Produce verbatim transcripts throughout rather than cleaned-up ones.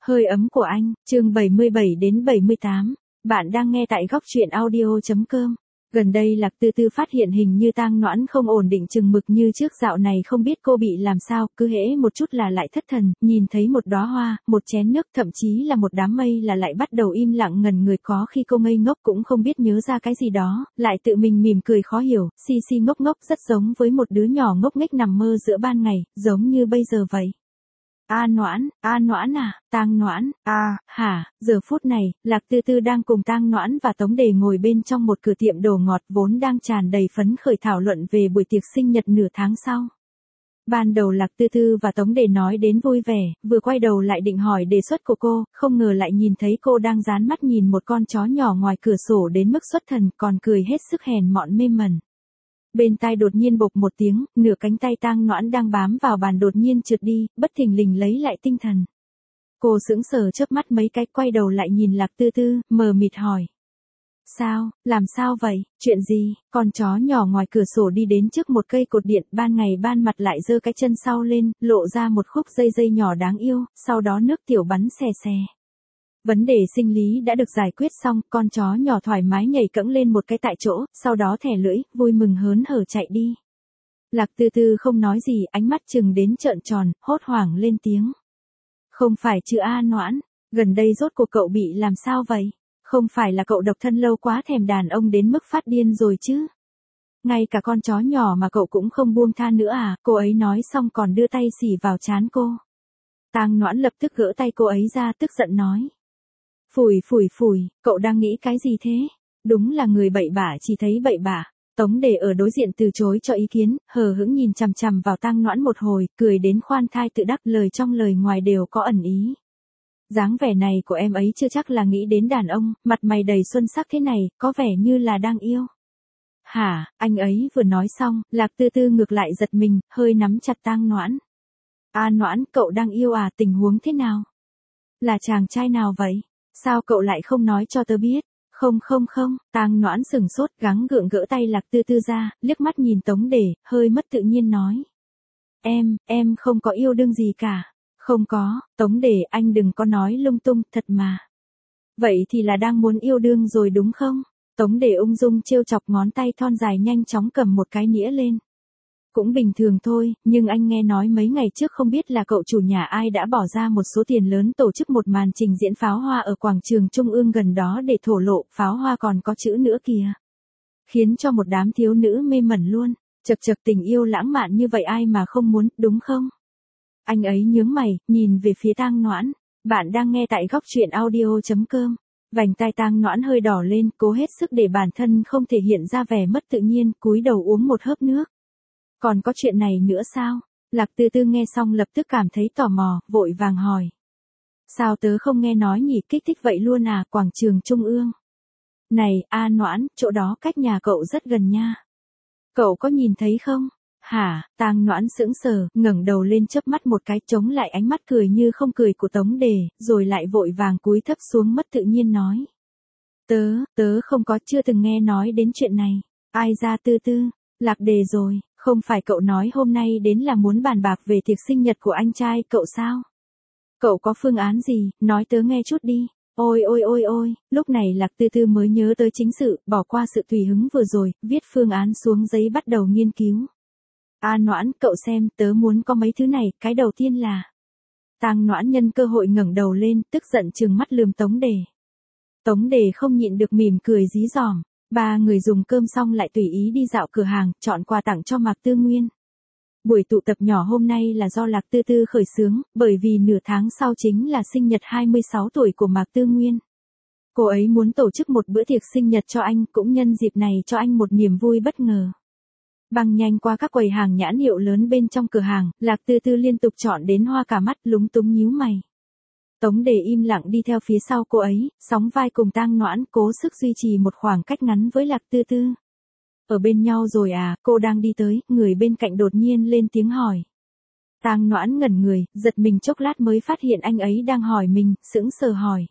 Hơi ấm của anh, chương bảy mươi bảy đến bảy mươi tám. Bạn đang nghe tại góc truyện audio chấm com. Gần đây Lạc Tư Tư phát hiện hình như Tang Noãn không ổn định chừng mực như trước, dạo này không biết cô bị làm sao, cứ hễ một chút là lại thất thần, nhìn thấy một đóa hoa, một chén nước, thậm chí là một đám mây là lại bắt đầu im lặng ngần người, có khi cô ngây ngốc cũng không biết nhớ ra cái gì đó, lại tự mình mỉm cười khó hiểu, si si ngốc ngốc, rất giống với một đứa nhỏ ngốc nghếch nằm mơ giữa ban ngày, giống như bây giờ vậy. A Noãn, A Noãn à, Tang Noãn, à, hả, giờ phút này, Lạc Tư Tư đang cùng Tang Noãn và Tống Đề ngồi bên trong một cửa tiệm đồ ngọt vốn đang tràn đầy phấn khởi thảo luận về buổi tiệc sinh nhật nửa tháng sau. Ban đầu Lạc Tư Tư và Tống Đề nói đến vui vẻ, vừa quay đầu lại định hỏi đề xuất của cô, không ngờ lại nhìn thấy cô đang dán mắt nhìn một con chó nhỏ ngoài cửa sổ đến mức xuất thần, còn cười hết sức hèn mọn mê mẩn. Bên tai đột nhiên bộp một tiếng, nửa cánh tay Tang Noãn đang bám vào bàn đột nhiên trượt đi, bất thình lình lấy lại tinh thần. Cô sững sờ chớp mắt mấy cái, quay đầu lại nhìn Lạc Tư Tư, mờ mịt hỏi. Sao, làm sao vậy, chuyện gì? Con chó nhỏ ngoài cửa sổ đi đến trước một cây cột điện, ban ngày ban mặt lại giơ cái chân sau lên, lộ ra một khúc dây dây nhỏ đáng yêu, sau đó nước tiểu bắn xè xè. Vấn đề sinh lý đã được giải quyết xong, con chó nhỏ thoải mái nhảy cẫng lên một cái tại chỗ, sau đó thè lưỡi, vui mừng hớn hở chạy đi. Lạc Tư Tư không nói gì, ánh mắt chừng đến trợn tròn, hốt hoảng lên tiếng. Không phải chứ A Noãn, gần đây rốt cuộc cậu bị làm sao vậy? Không phải là cậu độc thân lâu quá thèm đàn ông đến mức phát điên rồi chứ? Ngay cả con chó nhỏ mà cậu cũng không buông tha nữa à? Cô ấy nói xong còn đưa tay xỉ vào trán cô. Tang Noãn lập tức gỡ tay cô ấy ra, tức giận nói. Phủi phủi phủi, cậu đang nghĩ cái gì thế? Đúng là người bậy bạ chỉ thấy bậy bạ. Tống Đề ở đối diện từ chối cho ý kiến, hờ hững nhìn chằm chằm vào Tang Noãn một hồi, cười đến khoan thai tự đắc, lời trong lời ngoài đều có ẩn ý. Dáng vẻ này của em ấy chưa chắc là nghĩ đến đàn ông, mặt mày đầy xuân sắc thế này, có vẻ như là đang yêu. Hả, anh ấy vừa nói xong, Lạc Tư Tư ngược lại giật mình, hơi nắm chặt Tang Noãn. A Noãn, cậu đang yêu à, tình huống thế nào? Là chàng trai nào vậy? Sao cậu lại không nói cho tớ biết? Không không không, Tang Noãn sừng sốt, gắng gượng gỡ tay Lạc Tư Tư ra, liếc mắt nhìn Tống Đề, hơi mất tự nhiên nói. Em, em không có yêu đương gì cả. Không có, Tống Đề, anh đừng có nói lung tung, thật mà. Vậy thì là đang muốn yêu đương rồi đúng không? Tống Đề ung dung trêu chọc, ngón tay thon dài nhanh chóng cầm một cái nĩa lên. Cũng bình thường thôi, nhưng anh nghe nói mấy ngày trước không biết là cậu chủ nhà ai đã bỏ ra một số tiền lớn tổ chức một màn trình diễn pháo hoa ở quảng trường Trung ương gần đó để thổ lộ, pháo hoa còn có chữ nữa kìa. Khiến cho một đám thiếu nữ mê mẩn luôn, chật chật, tình yêu lãng mạn như vậy ai mà không muốn, đúng không? Anh ấy nhướng mày, nhìn về phía Tang Noãn. Bạn đang nghe tại góc truyện audio chấm com. Vành tai Tang Noãn hơi đỏ lên, cố hết sức để bản thân không thể hiện ra vẻ mất tự nhiên, cúi đầu uống một hớp nước. Còn có chuyện này nữa sao? Lạc Tư Tư nghe xong lập tức cảm thấy tò mò, vội vàng hỏi. Sao tớ không nghe nói nhỉ, kích thích vậy luôn à, quảng trường Trung ương. Này, A Noãn, chỗ đó cách nhà cậu rất gần nha. Cậu có nhìn thấy không? Hả, Tang Noãn sững sờ, ngẩng đầu lên chớp mắt một cái, chống lại ánh mắt cười như không cười của Tống Đề, rồi lại vội vàng cúi thấp xuống mất tự nhiên nói. Tớ, tớ không có, chưa từng nghe nói đến chuyện này. Ai ra Tư Tư, Lạc Đề rồi, không phải cậu nói hôm nay đến là muốn bàn bạc về tiệc sinh nhật của anh trai cậu sao? Cậu có phương án gì, nói tớ nghe chút đi. Ôi ôi ôi ôi, lúc này Lạc Tư Tư mới nhớ tới chính sự, bỏ qua sự tùy hứng vừa rồi, viết phương án xuống giấy bắt đầu nghiên cứu. A Noãn, cậu xem, tớ muốn có mấy thứ này, cái đầu tiên là. Tang Noãn nhân cơ hội ngẩng đầu lên, tức giận trừng mắt lườm Tống Đề. Tống Đề không nhịn được mỉm cười dí dỏm. Ba người dùng cơm xong lại tùy ý đi dạo cửa hàng, chọn quà tặng cho Mạc Tư Nguyên. Buổi tụ tập nhỏ hôm nay là do Lạc Tư Tư khởi xướng, bởi vì nửa tháng sau chính là sinh nhật hai mươi sáu tuổi của Mạc Tư Nguyên. Cô ấy muốn tổ chức một bữa tiệc sinh nhật cho anh, cũng nhân dịp này cho anh một niềm vui bất ngờ. Băng nhanh qua các quầy hàng nhãn hiệu lớn bên trong cửa hàng, Lạc Tư Tư liên tục chọn đến hoa cả mắt, lúng túng nhíu mày. Tống Đề im lặng đi theo phía sau cô ấy, sóng vai cùng Tang Noãn, cố sức duy trì một khoảng cách ngắn với Lạc Tư Tư. Ở bên nhau rồi à, cô đang đi tới, người bên cạnh đột nhiên lên tiếng hỏi. Tang Noãn ngẩn người, giật mình chốc lát mới phát hiện anh ấy đang hỏi mình, sững sờ hỏi.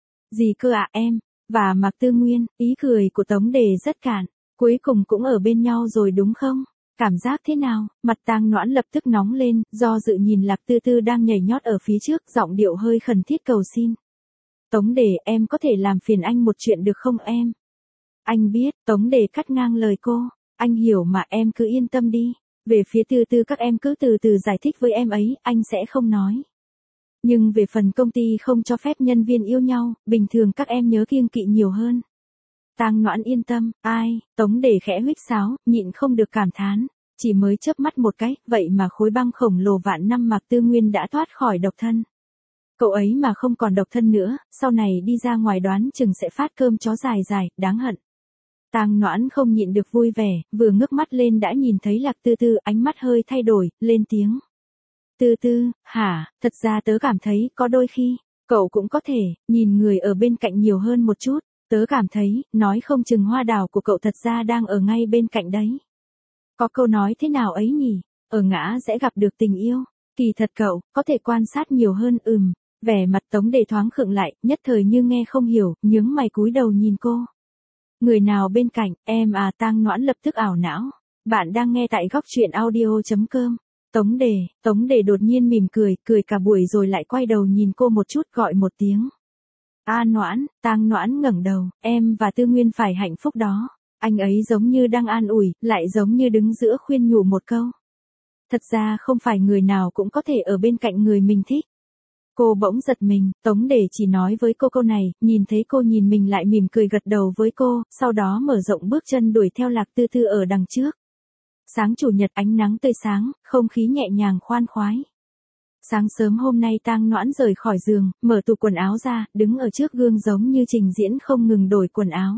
Gì cơ ạ em? Và Mạc Tư Nguyên, ý cười của Tống Đề rất cạn, cuối cùng cũng ở bên nhau rồi đúng không? Cảm giác thế nào? Mặt Tang Noãn lập tức nóng lên, do dự nhìn Lạc Tư Tư đang nhảy nhót ở phía trước, giọng điệu hơi khẩn thiết cầu xin. Tống Đề, em có thể làm phiền anh một chuyện được không em? Anh biết, Tống Đề cắt ngang lời cô. Anh hiểu mà, em cứ yên tâm đi. Về phía Tư Tư các em cứ từ từ giải thích với em ấy, anh sẽ không nói. Nhưng về phần công ty không cho phép nhân viên yêu nhau, bình thường các em nhớ kiêng kỵ nhiều hơn. Tang Noãn yên tâm, ai, Tống Đề khẽ huýt sáo, nhịn không được cảm thán. Chỉ mới chớp mắt một cái, vậy mà khối băng khổng lồ vạn năm Mạc Tư Nguyên đã thoát khỏi độc thân. Cậu ấy mà không còn độc thân nữa, sau này đi ra ngoài đoán chừng sẽ phát cơm chó dài dài, đáng hận. Tang Noãn không nhịn được vui vẻ, vừa ngước mắt lên đã nhìn thấy Lạc Tư Tư, ánh mắt hơi thay đổi, lên tiếng. Tư Tư, hả, thật ra tớ cảm thấy, có đôi khi, cậu cũng có thể, nhìn người ở bên cạnh nhiều hơn một chút, tớ cảm thấy, nói không chừng hoa đào của cậu thật ra đang ở ngay bên cạnh đấy. Có câu nói thế nào ấy nhỉ, ở ngã sẽ gặp được tình yêu, kỳ thật cậu, có thể quan sát nhiều hơn, ừm, vẻ mặt Tống Đề thoáng khựng lại, nhất thời như nghe không hiểu, nhướng mày cúi đầu nhìn cô. Người nào bên cạnh, em à? Tang Noãn lập tức ảo não. Bạn đang nghe tại góc truyện audio.com. Tống Đề, Tống Đề đột nhiên mỉm cười, cười cả buổi rồi lại quay đầu nhìn cô một chút, gọi một tiếng. A Noãn, Tang Noãn ngẩng đầu, em và Tư Nguyên phải hạnh phúc đó. Anh ấy giống như đang an ủi, lại giống như đứng giữa khuyên nhủ một câu. Thật ra không phải người nào cũng có thể ở bên cạnh người mình thích. Cô bỗng giật mình, Tống Đề chỉ nói với cô câu này, nhìn thấy cô nhìn mình lại mỉm cười gật đầu với cô, sau đó mở rộng bước chân đuổi theo Lạc Tư Tư ở đằng trước. Sáng chủ nhật ánh nắng tươi sáng, không khí nhẹ nhàng khoan khoái. Sáng sớm hôm nay Tang Noãn rời khỏi giường, mở tủ quần áo ra, đứng ở trước gương giống như trình diễn không ngừng đổi quần áo.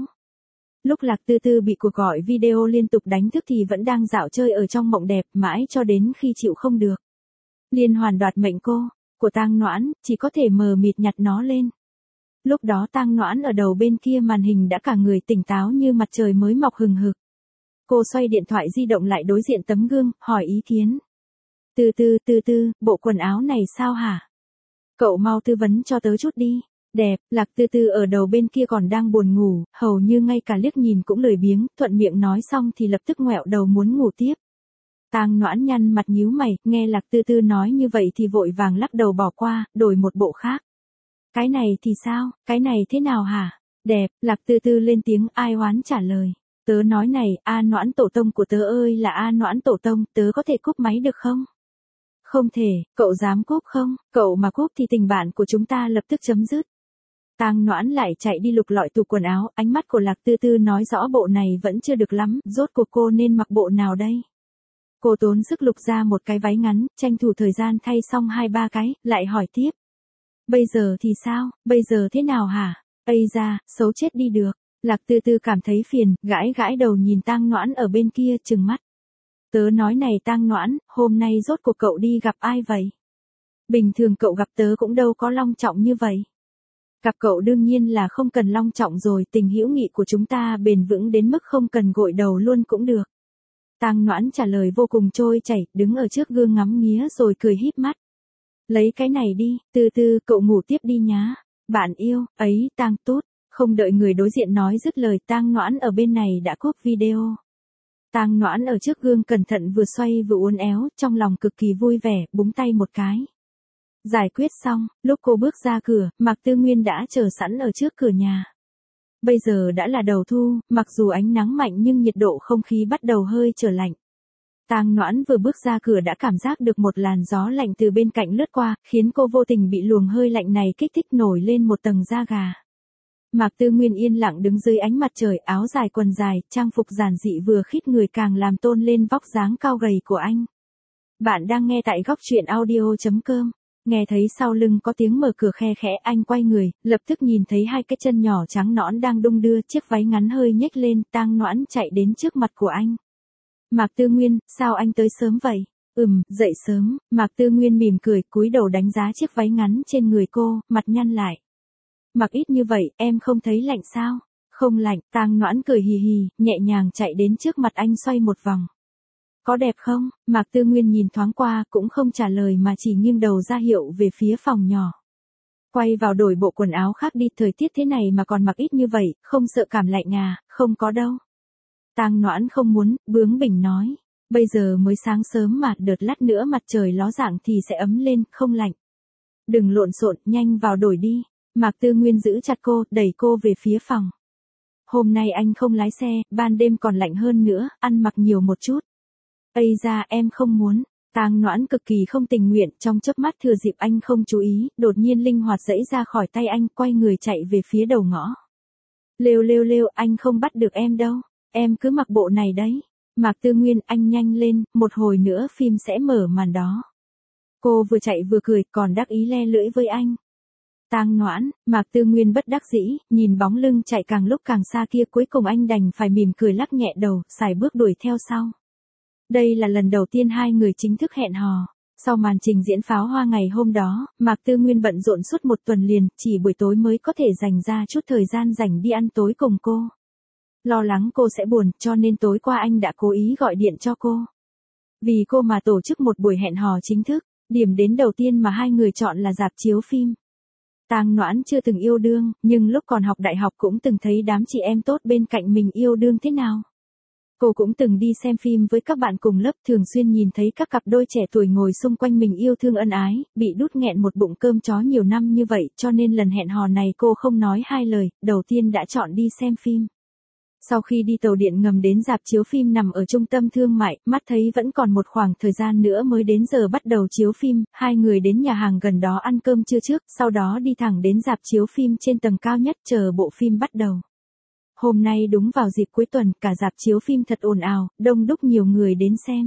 Lúc Lạc Tư Tư bị cuộc gọi video liên tục đánh thức thì vẫn đang dạo chơi ở trong mộng đẹp, mãi cho đến khi chịu không được. Liên hoàn đoạt mệnh cô, của Tang Noãn, chỉ có thể mờ mịt nhặt nó lên. Lúc đó Tang Noãn ở đầu bên kia màn hình đã cả người tỉnh táo như mặt trời mới mọc hừng hực. Cô xoay điện thoại di động lại đối diện tấm gương, hỏi ý kiến. Tư Tư, Tư Tư, bộ quần áo này sao hả? Cậu mau tư vấn cho tớ chút đi. Đẹp, Lạc Tư Tư ở đầu bên kia còn đang buồn ngủ, hầu như ngay cả liếc nhìn cũng lười biếng, thuận miệng nói xong thì lập tức ngoẹo đầu muốn ngủ tiếp. Tang Noãn nhăn mặt nhíu mày, nghe Lạc Tư Tư nói như vậy thì vội vàng lắc đầu bỏ qua, đổi một bộ khác. Cái này thì sao, cái này thế nào hả? Đẹp, Lạc Tư Tư lên tiếng ai oán trả lời. Tớ nói này, A Noãn tổ tông của tớ ơi là A Noãn tổ tông, tớ có thể cúp máy được không? Không thể, cậu dám cúp không? Cậu mà cúp thì tình bạn của chúng ta lập tức chấm dứt. Tang Noãn lại chạy đi lục lọi tủ quần áo, ánh mắt của Lạc Tư Tư nói rõ bộ này vẫn chưa được lắm, rốt cuộc cô nên mặc bộ nào đây? Cô tốn sức lục ra một cái váy ngắn, tranh thủ thời gian thay xong hai ba cái, lại hỏi tiếp. Bây giờ thì sao, bây giờ thế nào hả? Ây da, xấu chết đi được. Lạc Tư Tư cảm thấy phiền, gãi gãi đầu nhìn Tang Noãn ở bên kia, trừng mắt. Tớ nói này Tang Noãn, hôm nay rốt cuộc cậu đi gặp ai vậy? Bình thường cậu gặp tớ cũng đâu có long trọng như vậy. Gặp cậu đương nhiên là không cần long trọng rồi, tình hữu nghị của chúng ta bền vững đến mức không cần gội đầu luôn cũng được. Tang Noãn trả lời vô cùng trôi chảy, đứng ở trước gương ngắm nghía rồi cười híp mắt. Lấy cái này đi, Tư Tư, cậu ngủ tiếp đi nhá. Bạn yêu, ấy, Tang Tút. Không đợi người đối diện nói dứt lời, Tang Noãn ở bên này đã cúp video. Tang Noãn ở trước gương cẩn thận vừa xoay vừa uốn éo, trong lòng cực kỳ vui vẻ, búng tay một cái. Giải quyết xong, lúc cô bước ra cửa, Mạc Tư Nguyên đã chờ sẵn ở trước cửa nhà. Bây giờ đã là đầu thu, mặc dù ánh nắng mạnh nhưng nhiệt độ không khí bắt đầu hơi trở lạnh. Tang Noãn vừa bước ra cửa đã cảm giác được một làn gió lạnh từ bên cạnh lướt qua, khiến cô vô tình bị luồng hơi lạnh này kích thích nổi lên một tầng da gà. Mạc Tư Nguyên yên lặng đứng dưới ánh mặt trời, áo dài quần dài, trang phục giản dị vừa khít người càng làm tôn lên vóc dáng cao gầy của anh. Bạn đang nghe tại góc truyện audio.com. Nghe thấy sau lưng có tiếng mở cửa khe khẽ, anh quay người, lập tức nhìn thấy hai cái chân nhỏ trắng nõn đang đung đưa, chiếc váy ngắn hơi nhếch lên, Tang Noãn chạy đến trước mặt của anh. Mạc Tư Nguyên, sao anh tới sớm vậy? Ừm, dậy sớm. Mạc Tư Nguyên mỉm cười, cúi đầu đánh giá chiếc váy ngắn trên người cô, mặt nhăn lại. Mặc ít như vậy, em không thấy lạnh sao? Không lạnh, Tang Noãn cười hì hì, nhẹ nhàng chạy đến trước mặt anh xoay một vòng. Có đẹp không? Mạc Tư Nguyên nhìn thoáng qua, cũng không trả lời mà chỉ nghiêng đầu ra hiệu về phía phòng nhỏ. Quay vào đổi bộ quần áo khác đi, thời tiết thế này mà còn mặc ít như vậy, không sợ cảm lạnh à? Không có đâu. Tang Noãn không muốn, bướng bỉnh nói. Bây giờ mới sáng sớm mà, đợt lát nữa mặt trời ló dạng thì sẽ ấm lên, không lạnh. Đừng lộn xộn, nhanh vào đổi đi. Mạc Tư Nguyên giữ chặt cô, đẩy cô về phía phòng. Hôm nay anh không lái xe, ban đêm còn lạnh hơn nữa, ăn mặc nhiều một chút. Ây da, em không muốn. Tang Noãn cực kỳ không tình nguyện, trong chớp mắt thừa dịp anh không chú ý, đột nhiên linh hoạt giãy ra khỏi tay anh, quay người chạy về phía đầu ngõ. Lêu lêu lêu, anh không bắt được em đâu, em cứ mặc bộ này đấy. Mạc Tư Nguyên, anh nhanh lên, một hồi nữa phim sẽ mở màn đó. Cô vừa chạy vừa cười, còn đắc ý le lưỡi với anh. Tang Noãn, Mạc Tư Nguyên bất đắc dĩ, nhìn bóng lưng chạy càng lúc càng xa kia, cuối cùng anh đành phải mỉm cười lắc nhẹ đầu, sải bước đuổi theo sau. Đây là lần đầu tiên hai người chính thức hẹn hò. Sau màn trình diễn pháo hoa ngày hôm đó, Mạc Tư Nguyên bận rộn suốt một tuần liền, chỉ buổi tối mới có thể dành ra chút thời gian rảnh đi ăn tối cùng cô. Lo lắng cô sẽ buồn, cho nên tối qua anh đã cố ý gọi điện cho cô. Vì cô mà tổ chức một buổi hẹn hò chính thức, điểm đến đầu tiên mà hai người chọn là rạp chiếu phim. Tang Noãn chưa từng yêu đương, nhưng lúc còn học đại học cũng từng thấy đám chị em tốt bên cạnh mình yêu đương thế nào. Cô cũng từng đi xem phim với các bạn cùng lớp, thường xuyên nhìn thấy các cặp đôi trẻ tuổi ngồi xung quanh mình yêu thương ân ái, bị đút nghẹn một bụng cơm chó nhiều năm như vậy, cho nên lần hẹn hò này cô không nói hai lời, đầu tiên đã chọn đi xem phim. Sau khi đi tàu điện ngầm đến rạp chiếu phim nằm ở trung tâm thương mại, mắt thấy vẫn còn một khoảng thời gian nữa mới đến giờ bắt đầu chiếu phim, hai người đến nhà hàng gần đó ăn cơm trưa trước, sau đó đi thẳng đến rạp chiếu phim trên tầng cao nhất chờ bộ phim bắt đầu. Hôm nay đúng vào dịp cuối tuần, cả rạp chiếu phim thật ồn ào, đông đúc nhiều người đến xem.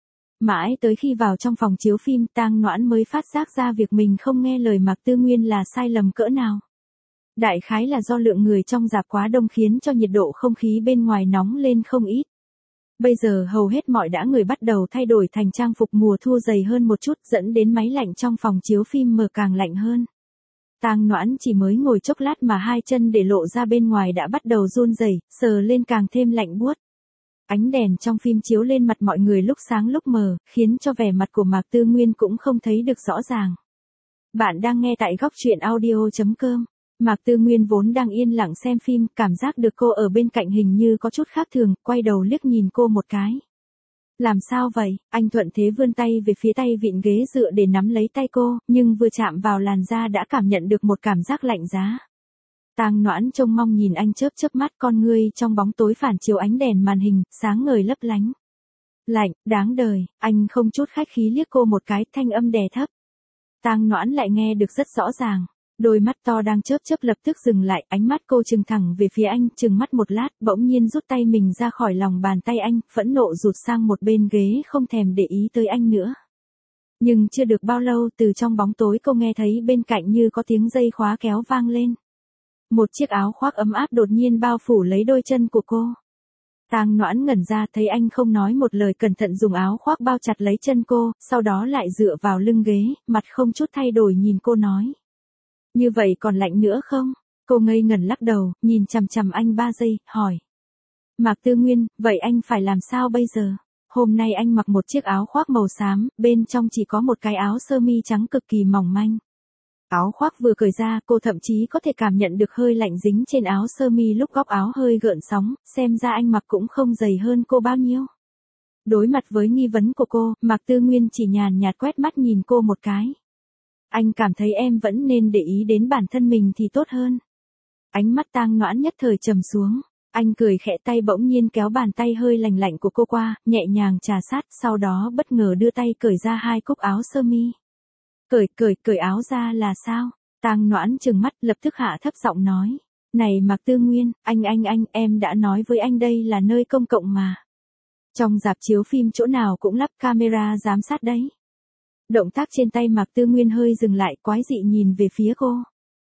Mãi tới khi vào trong phòng chiếu phim, Tang Noãn mới phát giác ra việc mình không nghe lời Mạc Tư Nguyên là sai lầm cỡ nào. Đại khái là do lượng người trong rạp quá đông khiến cho nhiệt độ không khí bên ngoài nóng lên không ít. Bây giờ hầu hết mọi đã người bắt đầu thay đổi thành trang phục mùa thu dày hơn một chút, dẫn đến máy lạnh trong phòng chiếu phim mở càng lạnh hơn. Tang Noãn chỉ mới ngồi chốc lát mà hai chân để lộ ra bên ngoài đã bắt đầu run rẩy, sờ lên càng thêm lạnh buốt. Ánh đèn trong phim chiếu lên mặt mọi người lúc sáng lúc mờ, khiến cho vẻ mặt của Mạc Tư Nguyên cũng không thấy được rõ ràng. Bạn đang nghe tại góc truyện audio chấm com. Mạc Tư Nguyên vốn đang yên lặng xem phim, cảm giác được cô ở bên cạnh hình như có chút khác thường, quay đầu liếc nhìn cô một cái. Làm sao vậy? Anh thuận thế vươn tay về phía tay vịn ghế dựa để nắm lấy tay cô, nhưng vừa chạm vào làn da đã cảm nhận được một cảm giác lạnh giá. Tang Noãn trông mong nhìn anh chớp chớp mắt, con ngươi trong bóng tối phản chiếu ánh đèn màn hình, sáng ngời lấp lánh. Lạnh, đáng đời, anh không chút khách khí liếc cô một cái, thanh âm đè thấp. Tang Noãn lại nghe được rất rõ ràng. Đôi mắt to đang chớp chớp lập tức dừng lại, ánh mắt cô trừng thẳng về phía anh, trừng mắt một lát, bỗng nhiên rút tay mình ra khỏi lòng bàn tay anh, phẫn nộ rụt sang một bên ghế không thèm để ý tới anh nữa. Nhưng chưa được bao lâu, từ trong bóng tối cô nghe thấy bên cạnh như có tiếng dây khóa kéo vang lên. Một chiếc áo khoác ấm áp đột nhiên bao phủ lấy đôi chân của cô. Tang Noãn ngẩn ra, thấy anh không nói một lời, cẩn thận dùng áo khoác bao chặt lấy chân cô, sau đó lại dựa vào lưng ghế, mặt không chút thay đổi nhìn cô nói. Như vậy còn lạnh nữa không? Cô ngây ngẩn lắc đầu, nhìn chằm chằm anh ba giây, hỏi. Mạc Tư Nguyên, vậy anh phải làm sao bây giờ? Hôm nay anh mặc một chiếc áo khoác màu xám, bên trong chỉ có một cái áo sơ mi trắng cực kỳ mỏng manh. Áo khoác vừa cởi ra, cô thậm chí có thể cảm nhận được hơi lạnh dính trên áo sơ mi lúc góc áo hơi gợn sóng, xem ra anh mặc cũng không dày hơn cô bao nhiêu. Đối mặt với nghi vấn của cô, Mạc Tư Nguyên chỉ nhàn nhạt quét mắt nhìn cô một cái. Anh cảm thấy em vẫn nên để ý đến bản thân mình thì tốt hơn. Ánh mắt Tang Noãn nhất thời trầm xuống. Anh cười khẽ, tay bỗng nhiên kéo bàn tay hơi lạnh lạnh của cô qua, nhẹ nhàng trà sát, sau đó bất ngờ đưa tay cởi ra hai cúc áo sơ mi. Cởi, cởi, cởi áo ra là sao? Tang Noãn trừng mắt, lập tức hạ thấp giọng nói. Này Mạc Tư Nguyên, anh anh anh, em đã nói với anh đây là nơi công cộng mà. Trong rạp chiếu phim chỗ nào cũng lắp camera giám sát đấy. Động tác trên tay Mạc Tư Nguyên hơi dừng lại, quái dị nhìn về phía cô.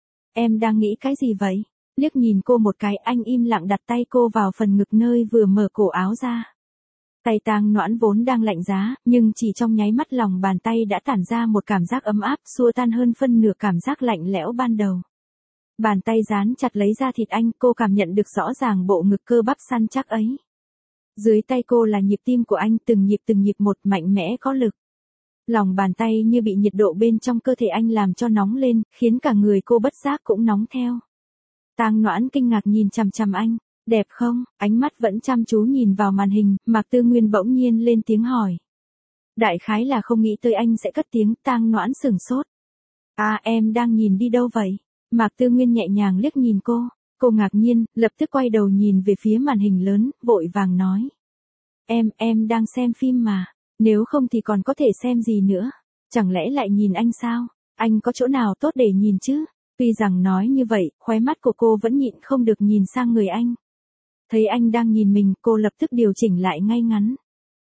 Em đang nghĩ cái gì vậy? Liếc nhìn cô một cái, anh im lặng đặt tay cô vào phần ngực nơi vừa mở cổ áo ra. Tay Tang Noãn vốn đang lạnh giá, nhưng chỉ trong nháy mắt lòng bàn tay đã tản ra một cảm giác ấm áp, xua tan hơn phân nửa cảm giác lạnh lẽo ban đầu. Bàn tay dán chặt lấy da thịt anh, cô cảm nhận được rõ ràng bộ ngực cơ bắp săn chắc ấy. Dưới tay cô là nhịp tim của anh, từng nhịp từng nhịp một, mạnh mẽ có lực. Lòng bàn tay như bị nhiệt độ bên trong cơ thể anh làm cho nóng lên, khiến cả người cô bất giác cũng nóng theo. Tang Noãn kinh ngạc nhìn chằm chằm anh, Đẹp không? Ánh mắt vẫn chăm chú nhìn vào màn hình, Mạc Tư Nguyên bỗng nhiên lên tiếng hỏi. Đại khái là không nghĩ tới anh sẽ cất tiếng, Tang Noãn sửng sốt. À, em đang nhìn đi đâu vậy? Mạc Tư Nguyên nhẹ nhàng liếc nhìn cô. Cô ngạc nhiên, lập tức quay đầu nhìn về phía màn hình lớn, vội vàng nói. Em, em đang xem phim mà. Nếu không thì còn có thể xem gì nữa? Chẳng lẽ lại nhìn anh sao? Anh có chỗ nào tốt để nhìn chứ? Tuy rằng nói như vậy, khóe mắt của cô vẫn nhịn không được nhìn sang người anh. Thấy anh đang nhìn mình, cô lập tức điều chỉnh lại ngay ngắn.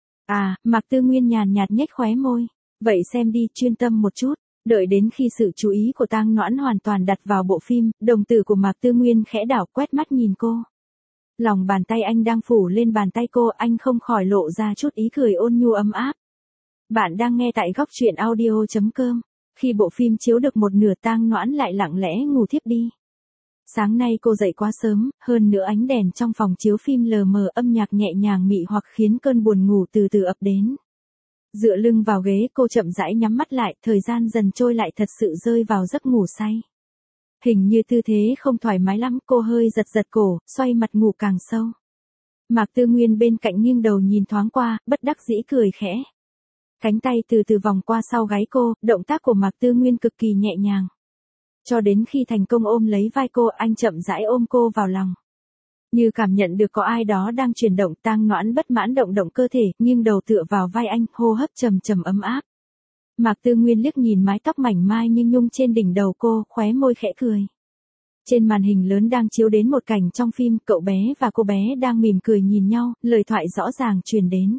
À, Mạc Tư Nguyên nhàn nhạt nhếch khóe môi. Vậy xem đi, chuyên tâm một chút. Đợi đến khi sự chú ý của Tang Noãn hoàn toàn đặt vào bộ phim, đồng tử của Mạc Tư Nguyên khẽ đảo quét mắt nhìn cô. Lòng bàn tay anh đang phủ lên bàn tay cô, anh không khỏi lộ ra chút ý cười ôn nhu ấm áp. Bạn đang nghe tại góc truyện audio chấm com. Khi bộ phim chiếu được một nửa, Tang Noãn lại lặng lẽ ngủ thiếp đi. Sáng nay cô dậy quá sớm, hơn nữa ánh đèn trong phòng chiếu phim lờ mờ, âm nhạc nhẹ nhàng mị hoặc khiến cơn buồn ngủ từ từ ập đến. Dựa lưng vào ghế, cô chậm rãi nhắm mắt lại, thời gian dần trôi lại, thật sự rơi vào giấc ngủ say. Hình như tư thế không thoải mái lắm, cô hơi giật giật cổ, xoay mặt ngủ càng sâu. Mạc Tư Nguyên bên cạnh nghiêng đầu nhìn thoáng qua, bất đắc dĩ cười khẽ. Cánh tay từ từ vòng qua sau gáy cô, động tác của Mạc Tư Nguyên cực kỳ nhẹ nhàng. Cho đến khi thành công ôm lấy vai cô, anh chậm rãi ôm cô vào lòng. Như cảm nhận được có ai đó đang chuyển động, Tang Noãn bất mãn động động cơ thể, nghiêng đầu tựa vào vai anh, hô hấp trầm trầm ấm áp. Mạc Tư Nguyên liếc nhìn mái tóc mảnh mai như nhung trên đỉnh đầu cô, khóe môi khẽ cười. Trên màn hình lớn đang chiếu đến một cảnh trong phim, cậu bé và cô bé đang mỉm cười nhìn nhau, lời thoại rõ ràng truyền đến.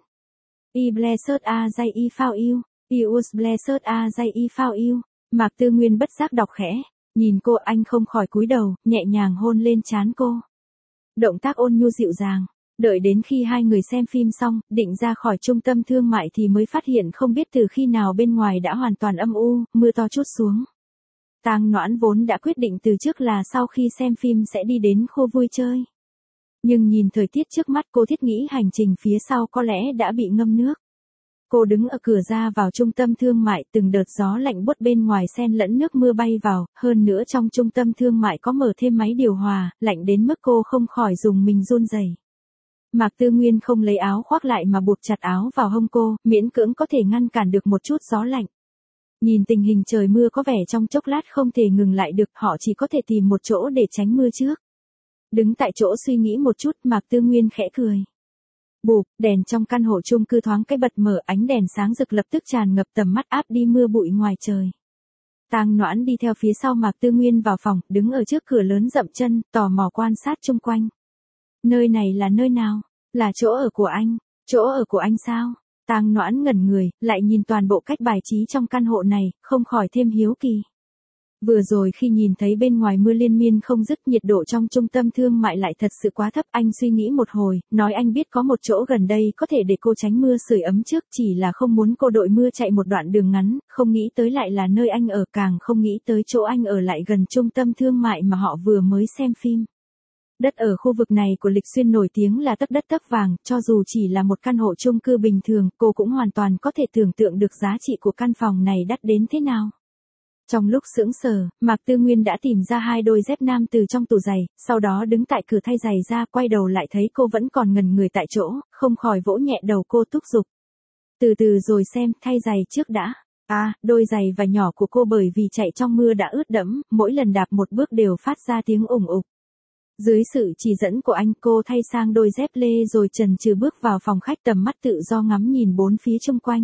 I blessed are they I found you, I was blessed are they I found you. Mạc Tư Nguyên bất giác đọc khẽ, nhìn cô, anh không khỏi cúi đầu, nhẹ nhàng hôn lên trán cô. Động tác ôn nhu dịu dàng. Đợi đến khi hai người xem phim xong, định ra khỏi trung tâm thương mại thì mới phát hiện không biết từ khi nào bên ngoài đã hoàn toàn âm u, mưa to trút xuống. Tang Noãn vốn đã quyết định từ trước là sau khi xem phim sẽ đi đến khu vui chơi. Nhưng nhìn thời tiết trước mắt, cô thiết nghĩ hành trình phía sau có lẽ đã bị ngâm nước. Cô đứng ở cửa ra vào trung tâm thương mại, từng đợt gió lạnh buốt bên ngoài xen lẫn nước mưa bay vào, hơn nữa trong trung tâm thương mại có mở thêm máy điều hòa, lạnh đến mức cô không khỏi dùng mình run rẩy. Mạc Tư Nguyên không lấy áo khoác lại mà buộc chặt áo vào hông cô, miễn cưỡng có thể ngăn cản được một chút gió lạnh. Nhìn tình hình trời mưa có vẻ trong chốc lát không thể ngừng lại được, họ chỉ có thể tìm một chỗ để tránh mưa trước. Đứng tại chỗ suy nghĩ một chút, Mạc Tư Nguyên khẽ cười. Bụp, đèn trong căn hộ chung cư thoáng cái bật mở, ánh đèn sáng rực lập tức tràn ngập tầm mắt, áp đi mưa bụi ngoài trời. Tang Noãn đi theo phía sau Mạc Tư Nguyên vào phòng, đứng ở trước cửa lớn dậm chân, tò mò quan sát chung quanh. Nơi này là nơi nào? Là chỗ ở của anh? Chỗ ở của anh sao? Tang Noãn ngẩn người, lại nhìn toàn bộ cách bài trí trong căn hộ này, không khỏi thêm hiếu kỳ. Vừa rồi khi nhìn thấy bên ngoài mưa liên miên không dứt, nhiệt độ trong trung tâm thương mại lại thật sự quá thấp, anh suy nghĩ một hồi, nói anh biết có một chỗ gần đây có thể để cô tránh mưa sưởi ấm trước, chỉ là không muốn cô đội mưa chạy một đoạn đường ngắn, không nghĩ tới lại là nơi anh ở, càng không nghĩ tới chỗ anh ở lại gần trung tâm thương mại mà họ vừa mới xem phim. Đất ở khu vực này của Lịch Xuyên nổi tiếng là tấc đất tấc vàng, cho dù chỉ là một căn hộ chung cư bình thường, cô cũng hoàn toàn có thể tưởng tượng được giá trị của căn phòng này đắt đến thế nào. Trong lúc sững sờ, Mạc Tư Nguyên đã tìm ra hai đôi dép nam từ trong tủ giày, sau đó đứng tại cửa thay giày ra, quay đầu lại thấy cô vẫn còn ngẩn người tại chỗ, không khỏi vỗ nhẹ đầu cô thúc giục. Từ từ rồi xem, thay giày trước đã. À, đôi giày và nhỏ của cô bởi vì chạy trong mưa đã ướt đẫm, mỗi lần đạp một bước đều phát ra tiếng ủng ục. Dưới sự chỉ dẫn của anh, cô thay sang đôi dép lê rồi chần chừ bước vào phòng khách, tầm mắt tự do ngắm nhìn bốn phía xung quanh.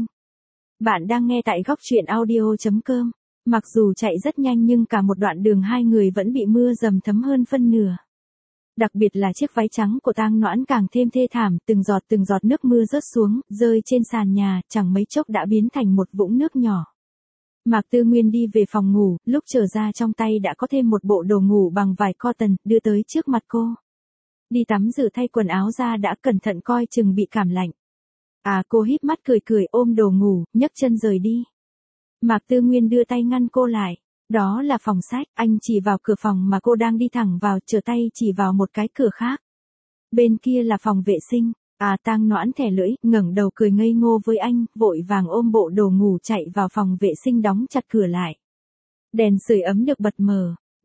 Bạn đang nghe tại góc truyện audio chấm com. Mặc dù chạy rất nhanh nhưng cả một đoạn đường hai người vẫn bị mưa dầm thấm hơn phân nửa. Đặc biệt là chiếc váy trắng của Tang Noãn càng thêm thê thảm, từng giọt từng giọt nước mưa rớt xuống, rơi trên sàn nhà, chẳng mấy chốc đã biến thành một vũng nước nhỏ. Mạc Tư Nguyên đi về phòng ngủ, lúc trở ra trong tay đã có thêm một bộ đồ ngủ bằng vải cotton, đưa tới trước mặt cô. Đi tắm rửa thay quần áo ra đã, cẩn thận coi chừng bị cảm lạnh. À, cô híp mắt cười cười, ôm đồ ngủ, nhấc chân rời đi. Mạc Tư Nguyên đưa tay ngăn cô lại. Đó là phòng sách, anh chỉ vào cửa phòng mà cô đang đi thẳng vào, trở tay chỉ vào một cái cửa khác. Bên kia là phòng vệ sinh. À, Tang Noãn thẻ lưỡi, ngẩng đầu cười ngây ngô với anh, vội vàng ôm bộ đồ ngủ chạy vào phòng vệ sinh, đóng chặt cửa lại. Đèn sưởi ấm được bật mở.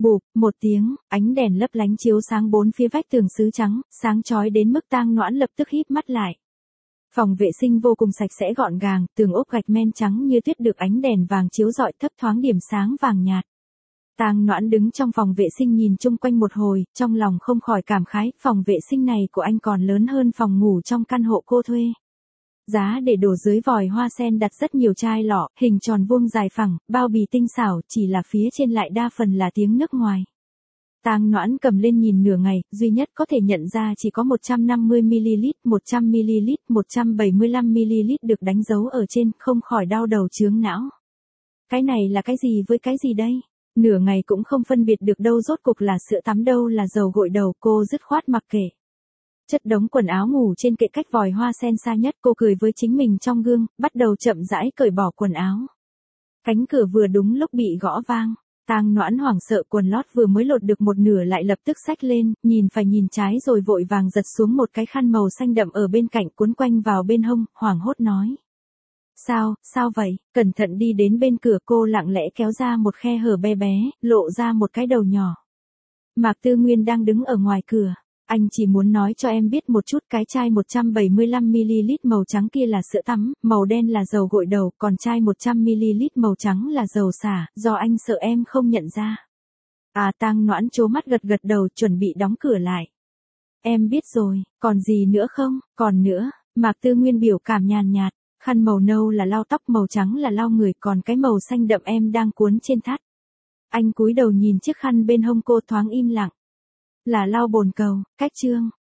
Bụp, một tiếng, ánh đèn lấp lánh chiếu sáng bốn phía vách tường sứ trắng, sáng chói đến mức Tang Noãn lập tức híp mắt lại. Phòng vệ sinh vô cùng sạch sẽ gọn gàng, tường ốp gạch men trắng như tuyết được ánh đèn vàng chiếu rọi thấp thoáng điểm sáng vàng nhạt. Tang Noãn đứng trong phòng vệ sinh nhìn chung quanh một hồi, trong lòng không khỏi cảm khái, phòng vệ sinh này của anh còn lớn hơn phòng ngủ trong căn hộ cô thuê. Giá để đổ dưới vòi hoa sen đặt rất nhiều chai lọ, hình tròn vuông dài phẳng, bao bì tinh xảo, chỉ là phía trên lại đa phần là tiếng nước ngoài. Tang Noãn cầm lên nhìn nửa ngày, duy nhất có thể nhận ra chỉ có một trăm năm mươi mi-li-lít, một trăm mi-li-lít, một trăm bảy mươi lăm mi-li-lít được đánh dấu ở trên, không khỏi đau đầu chướng não. Cái này là cái gì với cái gì đây? Nửa ngày cũng không phân biệt được đâu rốt cục là sữa tắm đâu là dầu gội đầu, cô dứt khoát mặc kệ. Chất đống quần áo ngủ trên kệ cách vòi hoa sen xa nhất, cô cười với chính mình trong gương, bắt đầu chậm rãi cởi bỏ quần áo. Cánh cửa vừa đúng lúc bị gõ vang. Tang Noãn hoảng sợ, quần lót vừa mới lột được một nửa lại lập tức xách lên, nhìn phải nhìn trái rồi vội vàng giật xuống một cái khăn màu xanh đậm ở bên cạnh cuốn quanh vào bên hông, hoảng hốt nói. Sao, sao vậy? Cẩn thận đi đến bên cửa, cô lặng lẽ kéo ra một khe hở bé bé, lộ ra một cái đầu nhỏ. Mạc Tư Nguyên đang đứng ở ngoài cửa. Anh chỉ muốn nói cho em biết một chút, cái chai một trăm bảy mươi lăm mi-li-lít màu trắng kia là sữa tắm, màu đen là dầu gội đầu, còn chai một trăm mi-li-lít màu trắng là dầu xả, do anh sợ em không nhận ra. À, Tang Noãn trố mắt gật gật đầu, chuẩn bị đóng cửa lại. Em biết rồi, còn gì nữa không? Còn nữa, Mạc Tư Nguyên biểu cảm nhàn nhạt, khăn màu nâu là lau tóc, màu trắng là lau người, còn cái màu xanh đậm em đang cuốn trên thắt. Anh cúi đầu nhìn chiếc khăn bên hông cô, thoáng im lặng. Là lau bồn cầu, cách chương.